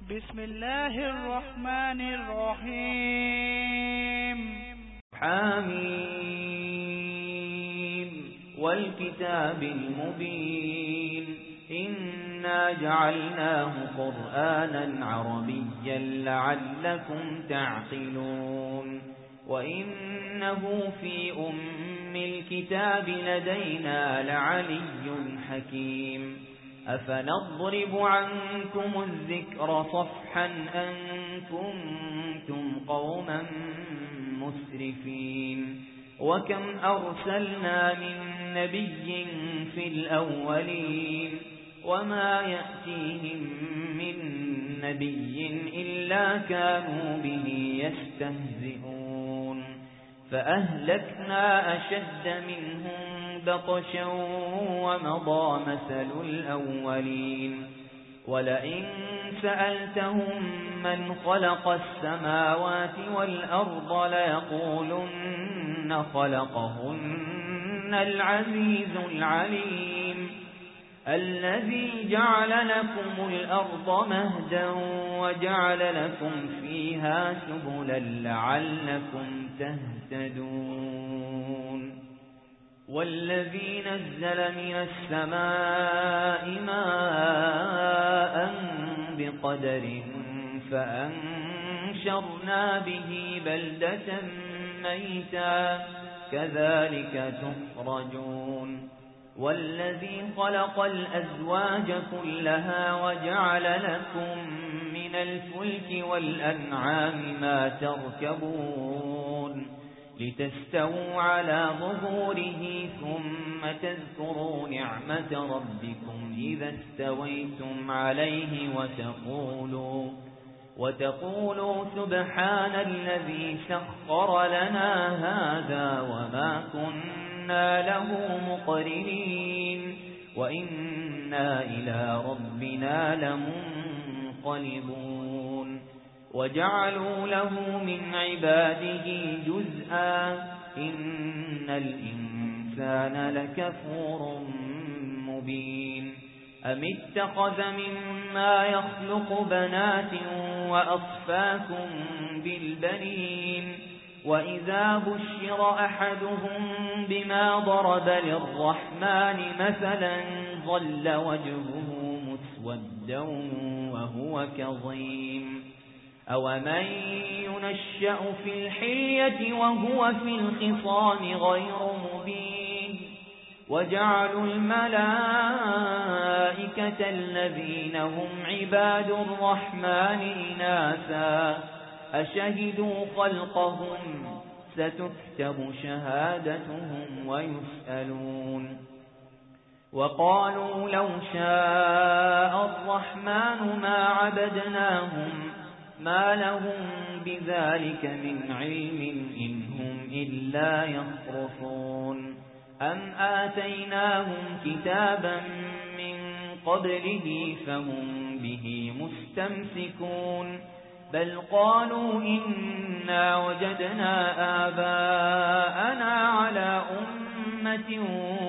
بسم الله الرحمن الرحيم. حميم والكتاب المبين إنا جعلناه قرآنا عربيا لعلكم تعقلون وإنه في أم الكتاب لدينا لعلي حكيم أفنضرب عنكم الذكر صفحا أن كنتم قوما مسرفين وكم أرسلنا من نبي في الأولين وما يأتيهم من نبي إلا كانوا به يستهزئون فأهلكنا أشد منهم بطشا ومضى مثل الأولين ولئن سألتهم من خلق السماوات والأرض ليقولن خلقهن العزيز العليم الذي جعل لكم الأرض مهدا وجعل لكم فيها سبلا لعلكم تهتدون والذي نزل من السماء ماء بقدر فأنشرنا به بلدة ميتا كذلك تخرجون والذي خلق الأزواج كلها وجعل لكم من الفلك والأنعام ما تركبون لتستووا على ظهوره ثم تذكروا نعمة ربكم إذا استويتم عليه وتقولوا سبحان الذي سخر لنا هذا وما كنا له مقرنين وإنا إلى ربنا لمنقلبون وجعلوا له من عباده جزءا إن الإنسان لكفور مبين أم اتخذ مما يخلق بنات وأصفاكم بالبنين وإذا بشر أحدهم بما ضرب للرحمن مثلا ظل وجهه مسودا وهو كظيم أومن ينشأ في الحلية وهو في الخصام غير مبين وجعلوا الملائكة الذين هم عباد الرحمن إناثا أشهدوا خلقهم ستكتب شهادتهم ويسألون وقالوا لو شاء الرحمن ما عبدناهم ما لهم بذلك من علم إن هم إلا يخرصون أم آتيناهم كتابا من قبله فهم به مستمسكون بل قالوا إنا وجدنا آباءنا على أمة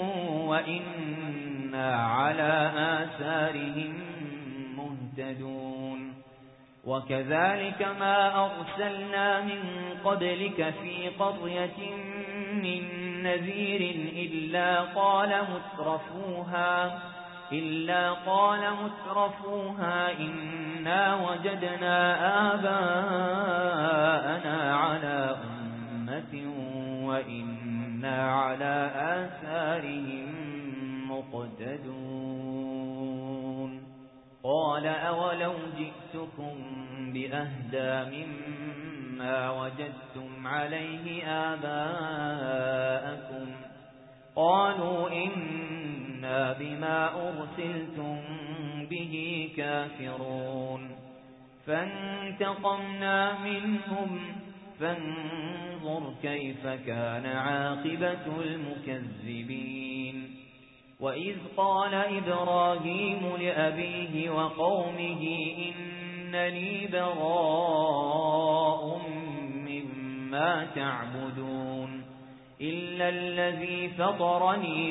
وإنا على آثارهم مهتدون وكذلك ما أرسلنا من قبلك في قرية من نذير إلا قال مترفوها إنا وجدنا آباءنا على أمة وإنا على آثارهم مقتدون قال أولو جئتكم بأهدى مما وجدتم عليه آباءكم قالوا إنا بما أرسلتم به كافرون فانتقمنا منهم فانظر كيف كان عاقبة المكذبين وإذ قال إبراهيم لأبيه وقومه إنني براء مما تعبدون إلا الذي فطرني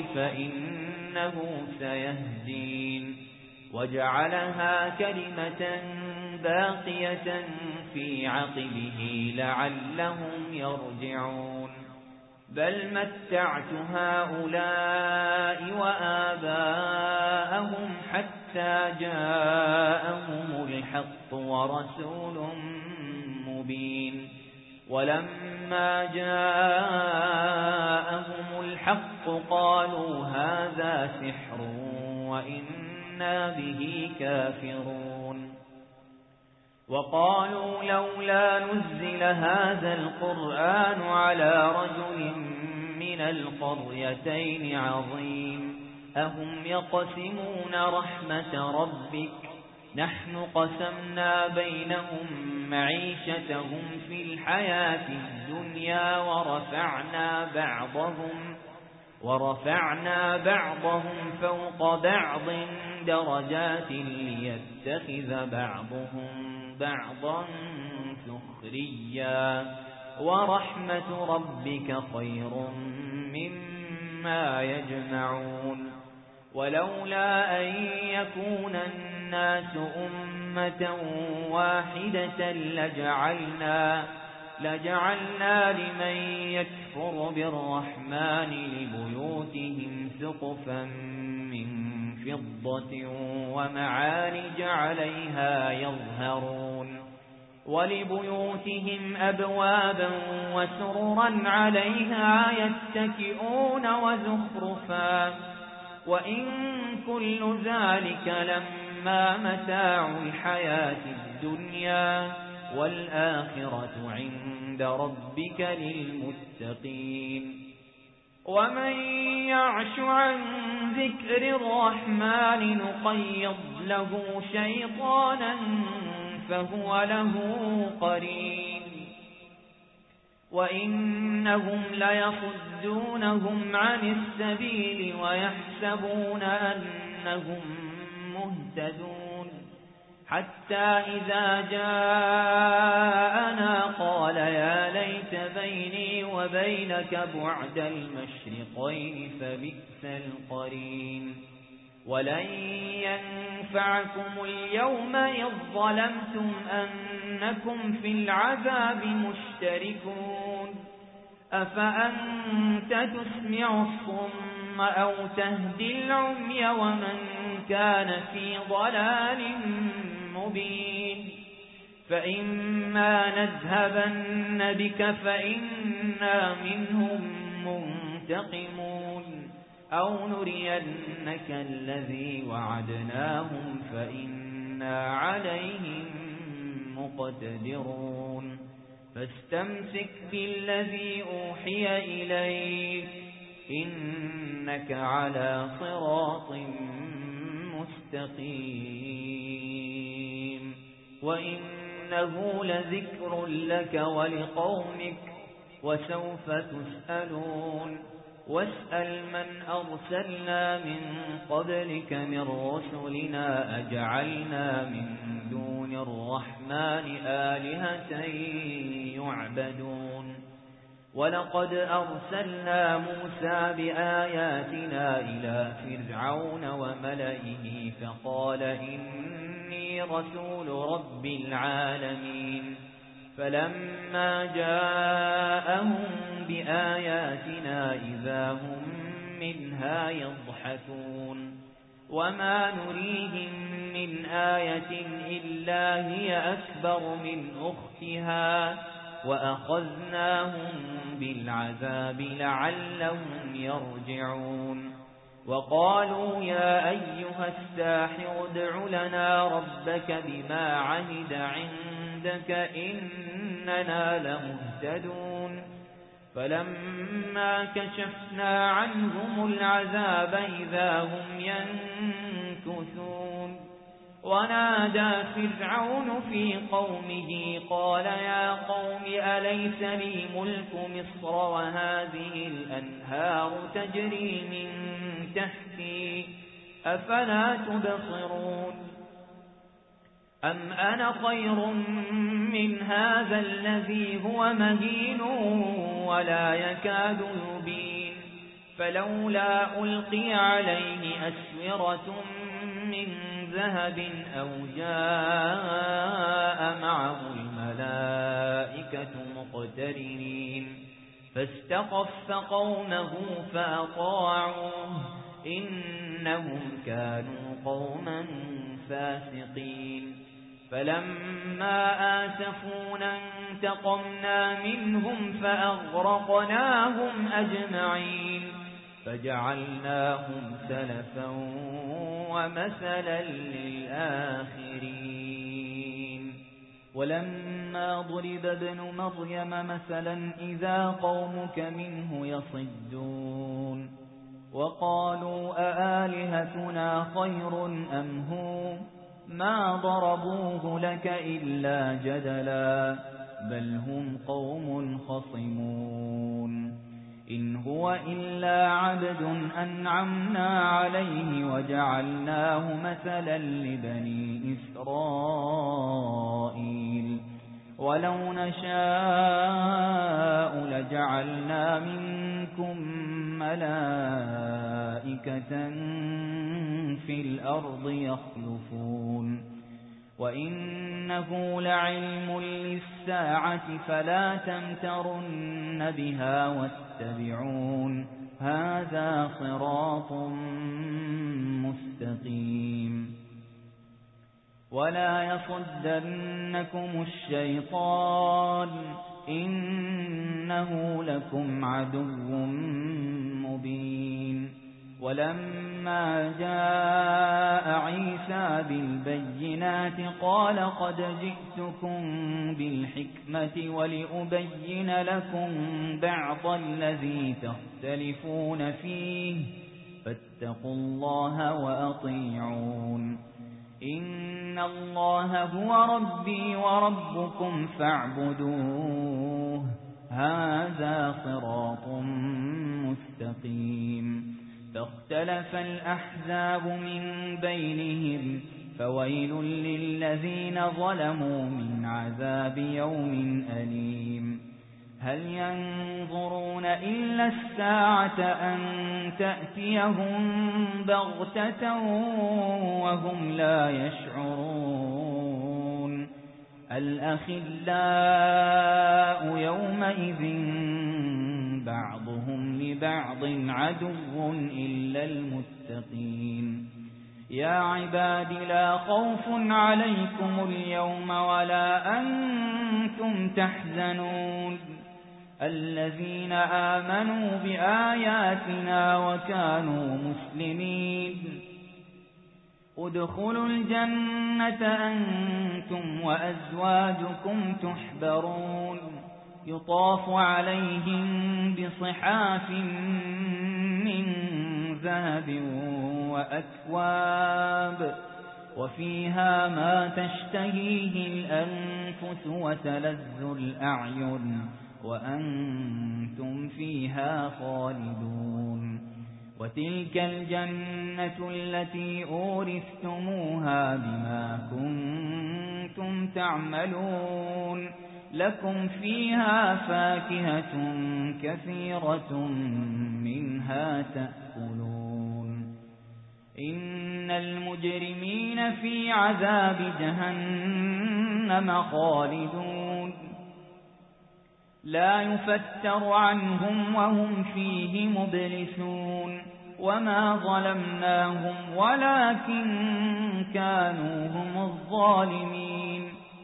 فإنه سيهدين وجعلها كلمة باقية في عقبه لعلهم يرجعون بل متعت هؤلاء وآباءهم حتى جاءهم الحق ورسول مبين ولما جاءهم الحق قالوا هذا سحر وإنا به كافرون وقالوا لولا نزل هذا القرآن على رجل من القريتين عظيم أهم يقسمون رحمة ربك نحن قسمنا بينهم معيشتهم في الحياة الدنيا ورفعنا بعضهم فوق بعض درجات ليتخذ بعضهم بعضا سخريا ورحمة ربك خير مما يجمعون ولولا أن يكون الناس أمة واحدة لجعلنا لمن يكفر بالرحمن لبيوتهم سقفا من فضة ومعارج عليها يظهرون ولبيوتهم أبوابا وسررا عليها يتكئون وزخرفا وإن كل ذلك لما متاع الحياة الدنيا والآخرة عند ربك للمتقين ومن يعش عن ذكر الرحمن نقيض له شيطانا فهو له قرين وإنهم ليصدونهم عن السبيل ويحسبون أنهم مهتدون حتى إذا جاءنا قال يا ليت بيني وبينك بعد المشرقين فبئس القرين ولن ينفعكم اليوم إذ ظلمتم أنكم في العذاب مشتركون أفأنت تسمع الصم أو تهدي العمي ومن كان في ضلال مبين فإما نذهبن بك فإنا منهم منتقمون أو نرينك الذي وعدناهم فإنا عليهم مقتدرون فاستمسك بالذي أوحي إليك إنك على صراط مستقيم وإنه لذكر لك ولقومك وسوف تسألون واسأل من أرسلنا من قبلك من رسلنا أجعلنا من دون الرحمن آلهة يعبدون ولقد أرسلنا موسى بآياتنا إلى فرعون وملئه فقال إني رسول رب العالمين فلما جاءهم بآياتنا إذا هم منها يضحكون وما نريهم من آية إلا هي أكبر من أختها وأخذناهم بالعذاب لعلهم يرجعون وقالوا يا أيها الساحر ادع لنا ربك بما عهد عندك إننا لمهتدون فلما كشفنا عنهم العذاب إذا هم ينكثون ونادى فرعون في قومه قال يا قوم أليس لي ملك مصر وهذه الأنهار تجري من تحتي أفلا تبصرون أم أنا خير من هذا الذي هو مهين ولا يكاد يبين فلولا ألقي عليه أسورة من ذهب أو جاء معه الملائكة مقترنين فاستخف قومه فأطاعوه إنهم كانوا قوما فاسقين فلما آسفونا انتقمنا منهم فأغرقناهم أجمعين فجعلناهم سلفا ومثلا للآخرين ولما ضرب ابن مريم مثلا إذا قومك منه يصدون وقالوا أآلهتنا خير أم هو ما ضربوه لك إلا جدلا بل هم قوم خصمون إن هو إلا عبد أنعمنا عليه وجعلناه مثلا لبني إسرائيل ولو نشاء لجعلنا منكم ملائكة في الأرض يخلفون وإنه لعلم للساعة فلا تمترن بها واتبعون هذا صراط مستقيم ولا يصدنكم الشيطان إنه لكم عدو مبين ولما جاء عيسى بالبينات قال قد جئتكم بالحكمة ولأبين لكم بعض الذي تختلفون فيه فاتقوا الله وأطيعون إن الله هو ربي وربكم فاعبدوه هذا صراط مستقيم فاختلف الأحزاب من بينهم فويل للذين ظلموا من عذاب يوم أليم هل ينظرون إلا الساعة أن تأتيهم بغتة وهم لا يشعرون الأخلاء يومئذ بعضهم لبعض عدو إلا المتقين يا عباد لا خوف عليكم اليوم ولا أنتم تحزنون الذين آمنوا بآياتنا وكانوا مسلمين ادخلوا الجنة أنتم وأزواجكم تحبرون يطاف عليهم بصحاف من ذهب وأكواب وفيها ما تشتهيه الأنفس وتلذ الأعين وأنتم فيها خالدون وتلك الجنة التي أورثتموها بما كنتم تعملون لكم فيها فاكهة كثيرة منها تأكلون إن المجرمين في عذاب جهنم خالدون لا يفتر عنهم وهم فيه مبلسون وما ظلمناهم ولكن كانوا هم الظالمين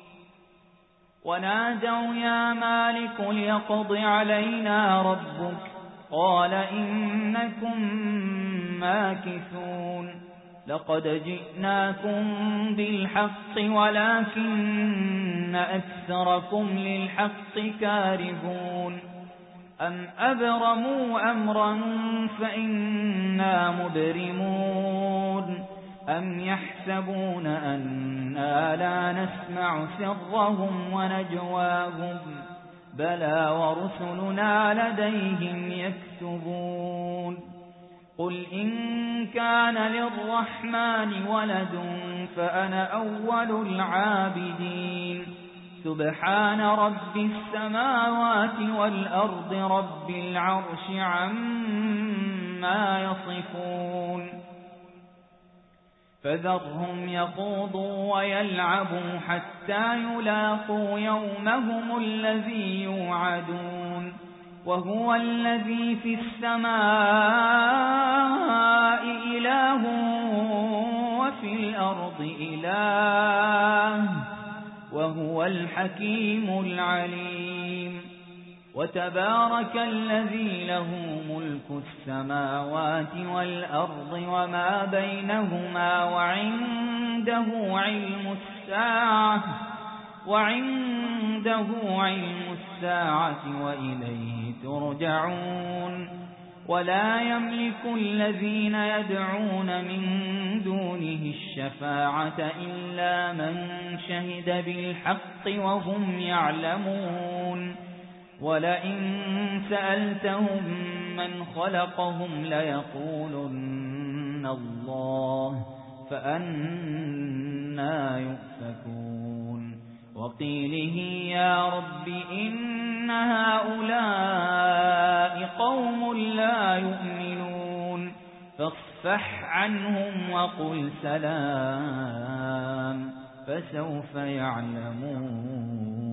ونادوا يا مالك ليقض علينا ربك قال إنكم ماكثون لقد جئناكم بالحق ولكن أكثركم للحق كارهون أم أبرموا أمرا فإنا مبرمون أم يحسبون أننا لا نسمع سرهم ونجواهم بلى ورسلنا لديهم يكتبون قل إن كان للرحمن ولد فأنا أول العابدين سبحان رب السماوات والأرض رب العرش عما يصفون فذرهم يخوضوا ويلعبوا حتى يلاقوا يومهم الذي يوعدون وهو الذي في السماء إله وفي الأرض إله وهو الحكيم العليم وتبارك الذي له ملك السماوات والأرض وما بينهما وعنده علم الساعة وإليه ترجعون ولا يملك الذين يدعون من دونه الشفاعة إلا من شهد بالحق وهم يعلمون ولئن سألتهم من خلقهم ليقولن الله فأنى يؤفكون وقيله يا رب إن هؤلاء قوم لا يؤمنون فاصفح عنهم وقل سلام فسوف يعلمون